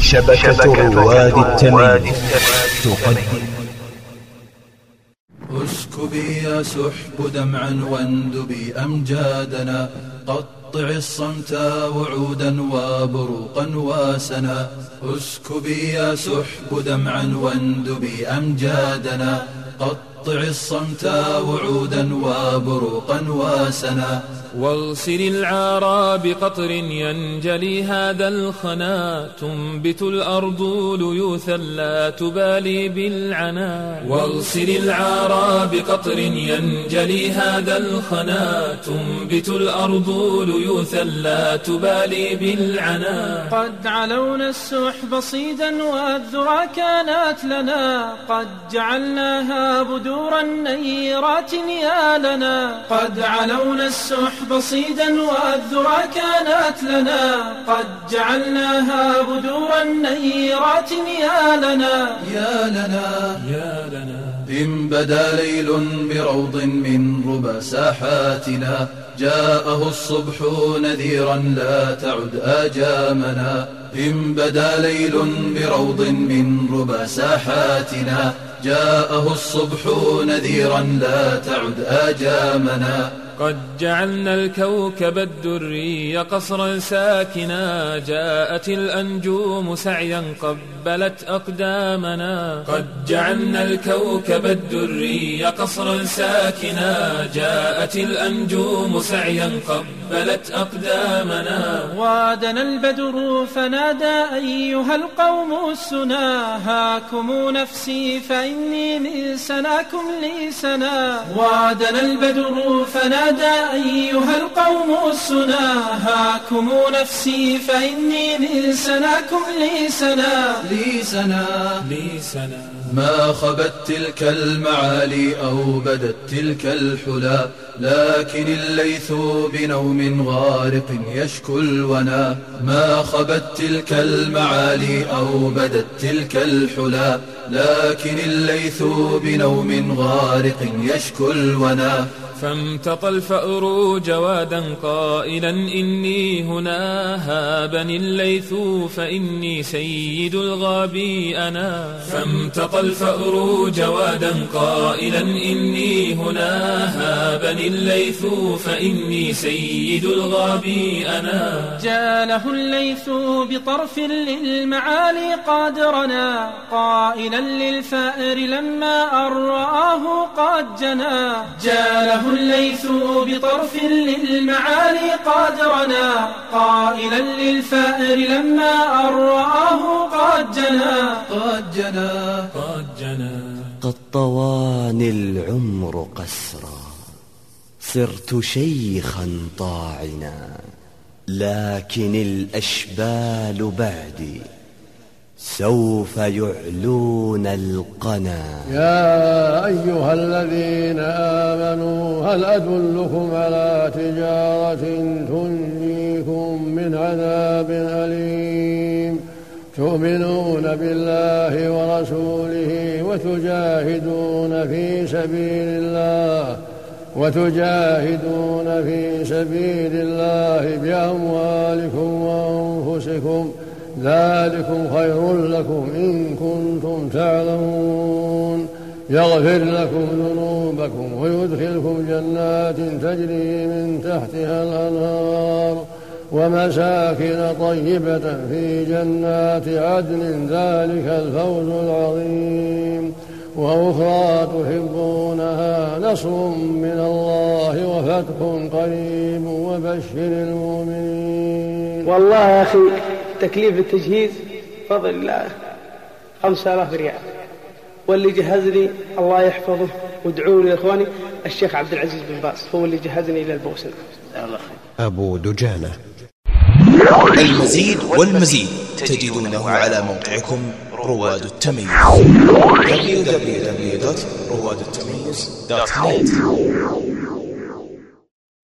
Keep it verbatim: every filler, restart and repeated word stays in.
شبكة رواد التمييز تقدم. اسكبي يا سحب دمعا واندبي أمجادنا، قطع الصمت وعودا وبروقا وسنا. اسكبي يا سحب دمعا واندبي أمجادنا، قطع الصمت وعودا وبروقا وسنا. واغسل العارى بقطر ينجلي هذا الخنا، تنبت الأرض ليوثا لا تبالي بالعنا. واغسل العارى بقطر ينجلي هذا الخنا، تنبت الأرض ليوثا لا تبالي بالعنا. قد علونا السحب صيدا والذرى كانت لنا، قد جعلناها بدورا نيرات يا لنا. قد علونا السحب بصيدا والذرى كانت لنا، قد جعلناها بدورا نيرات يا لنا. يا لنا يا لنا إن بدا ليل بروض من ربى ساحاتنا، جاءه الصبح نذيرا لا تعد آجامنا. إن بدا ليل بروض من ربى ساحاتنا، جاءه الصبح نذيرا لا تعد آجامنا. قد جعلنا الكوكب الدري قصرا ساكنا، جاءت الأنجوم سعيا قبلت أقدامنا. قد جعلنا الكوكب الدري قصرا ساكنا، جاءت الأنجوم سعيا قبلت أقدامنا. وادنا البدر فنادى أيها القوم السنا، هاكم نفسي فإني من سناكم لي سنا. وادنا البدر فنادى أيها القوم السنا، هاكم نفسي فإني من سناكم لي سنا. لي سنا لي سنا ما خبت تلك المعالي أو بدت تلك الحلا، لكن الليث بنوم غارق يشكو الونا. ما خبت تلك المعالي أو بدت تلك الحلا، لكن الليث بنوم غارق يشكو الونا. فامتطى الفأر جوادا قائلا إني هنا، هابني الليث فإني سيد الغابي أنا. فامتطى الفأر جوادا قائلا إني هنا، هابني الليث فإني سيد الغابي أنا. جاله الليث بطرف للمعالي قادرنا، قائلا للفأر لما أن رآه قد جنا. جاله الليث بطرف للمعالي قادرنا، قائلا للفأر لما أن رآه قد جنا. قد جنا قد جنا قد طواني العمر قسرا، صرت شيخا طاعنا، لكن الأشبال بعدي سوف يعلون القنا. يا أيها الذين آمنوا هل أدلكم على تجارة تنجيكم من عذاب أليم، تؤمنون بالله ورسوله وتجاهدون في سبيل الله وتجاهدون في سبيل الله بأموالكم وأنفسكم، ذلكم خير لكم إن كنتم تعلمون. يغفر لكم ذنوبكم ويدخلكم جنات تجري من تحتها الأنهار ومساكن طيبة في جنات عدن، ذلك الفوز العظيم. وأخرى تحبونها نصر من الله وفتح قريب وبشر المؤمنين. والله يا أخي تكليف التجهيز فضل الله خمسة آلاف ريال، واللي جهزني الله يحفظه وادعوا لي إخواني الشيخ عبد العزيز بن باز، هو اللي جهزني إلى البوسنة. أبو دجانة. المزيد والمزيد تجدونه على موقعكم رواد التمييز دبليو دبليو دبليو دوت رواد التمييز دوت نت.